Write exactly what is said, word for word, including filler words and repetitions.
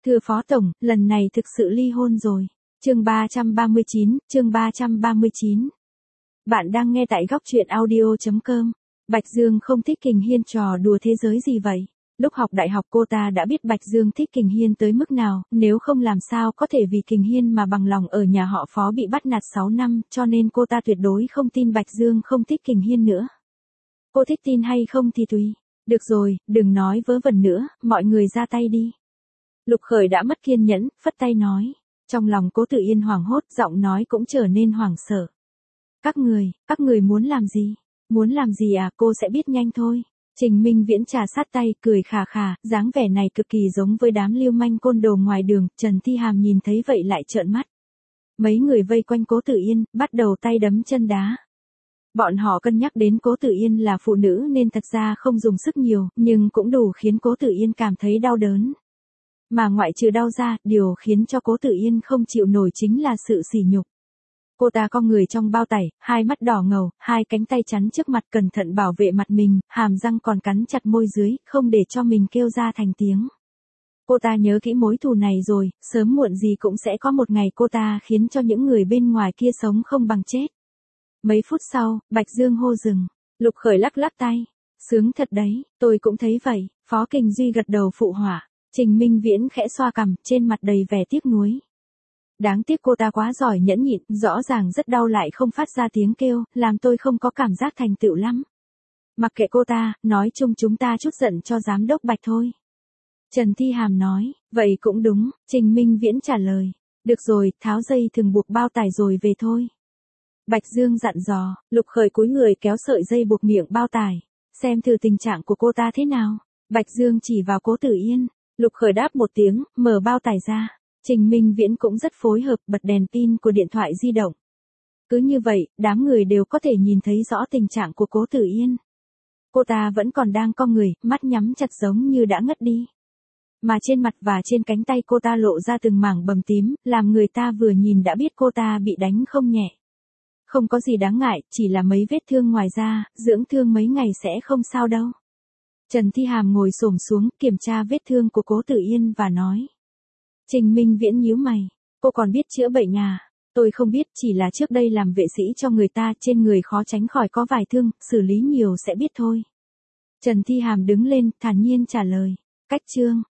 Thưa Phó Tổng, lần này thực sự ly hôn rồi. Chương ba trăm ba mươi chín, chương ba trăm ba mươi chín. Bạn đang nghe tại góc truyện audio chấm com. Bạch Dương không thích Kình Hiên trò đùa thế giới gì vậy? Lúc học đại học cô ta đã biết Bạch Dương thích Kình Hiên tới mức nào, nếu không làm sao có thể vì Kình Hiên mà bằng lòng ở nhà họ Phó bị bắt nạt sáu năm, cho nên cô ta tuyệt đối không tin Bạch Dương không thích Kình Hiên nữa. Cô thích tin hay không thì tùy. Được rồi, đừng nói vớ vẩn nữa, mọi người ra tay đi. Lục Khởi đã mất kiên nhẫn, phất tay nói. Trong lòng Cố Tử Yên hoảng hốt, giọng nói cũng trở nên hoảng sợ. Các người, các người muốn làm gì? Muốn làm gì à, cô sẽ biết nhanh thôi. Trình Minh Viễn trà sát tay, cười khà khà, dáng vẻ này cực kỳ giống với đám lưu manh côn đồ ngoài đường. Trần Thi Hàm nhìn thấy vậy lại trợn mắt. Mấy người vây quanh Cố Tử Yên, bắt đầu tay đấm chân đá. Bọn họ cân nhắc đến Cố Tử Yên là phụ nữ nên thật ra không dùng sức nhiều, nhưng cũng đủ khiến Cố Tử Yên cảm thấy đau đớn. Mà ngoại trừ đau ra, điều khiến cho Cố Tử Yên không chịu nổi chính là sự sỉ nhục. Cô ta cong người trong bao tải, hai mắt đỏ ngầu, hai cánh tay chắn trước mặt cẩn thận bảo vệ mặt mình, hàm răng còn cắn chặt môi dưới, không để cho mình kêu ra thành tiếng. Cô ta nhớ kỹ mối thù này rồi, sớm muộn gì cũng sẽ có một ngày cô ta khiến cho những người bên ngoài kia sống không bằng chết. Mấy phút sau, Bạch Dương hô dừng. Lục Khởi lắc lắc tay. Sướng thật đấy, tôi cũng thấy vậy. Phó Kình Duy gật đầu phụ họa. Trình Minh Viễn khẽ xoa cằm, trên mặt đầy vẻ tiếc nuối. Đáng tiếc cô ta quá giỏi nhẫn nhịn, rõ ràng rất đau lại không phát ra tiếng kêu, làm tôi không có cảm giác thành tựu lắm. Mặc kệ cô ta, nói chung chúng ta chút giận cho giám đốc Bạch thôi. Trần Thi Hàm nói, vậy cũng đúng, Trình Minh Viễn trả lời. Được rồi, tháo dây thừng buộc bao tải rồi về thôi. Bạch Dương dặn dò, Lục Khởi cúi người kéo sợi dây buộc miệng bao tải. Xem thử tình trạng của cô ta thế nào. Bạch Dương chỉ vào Cố Tử Yên. Lục Khởi đáp một tiếng, mở bao tải ra. Trình Minh Viễn cũng rất phối hợp, bật đèn pin của điện thoại di động. Cứ như vậy, đám người đều có thể nhìn thấy rõ tình trạng của Cố Tử Yên. Cô ta vẫn còn đang cong người, mắt nhắm chặt giống như đã ngất đi. Mà trên mặt và trên cánh tay cô ta lộ ra từng mảng bầm tím, làm người ta vừa nhìn đã biết cô ta bị đánh không nhẹ. Không có gì đáng ngại, chỉ là mấy vết thương ngoài da, dưỡng thương mấy ngày sẽ không sao đâu. Trần Thi Hàm ngồi xổm xuống, kiểm tra vết thương của Cố Tử Yên và nói. Trình Minh Viễn nhíu mày, cô còn biết chữa bệnh à? Tôi không biết, chỉ là trước đây làm vệ sĩ cho người ta, trên người khó tránh khỏi có vài thương, xử lý nhiều sẽ biết thôi. Trần Thi Hàm đứng lên, thản nhiên trả lời. Cách chương.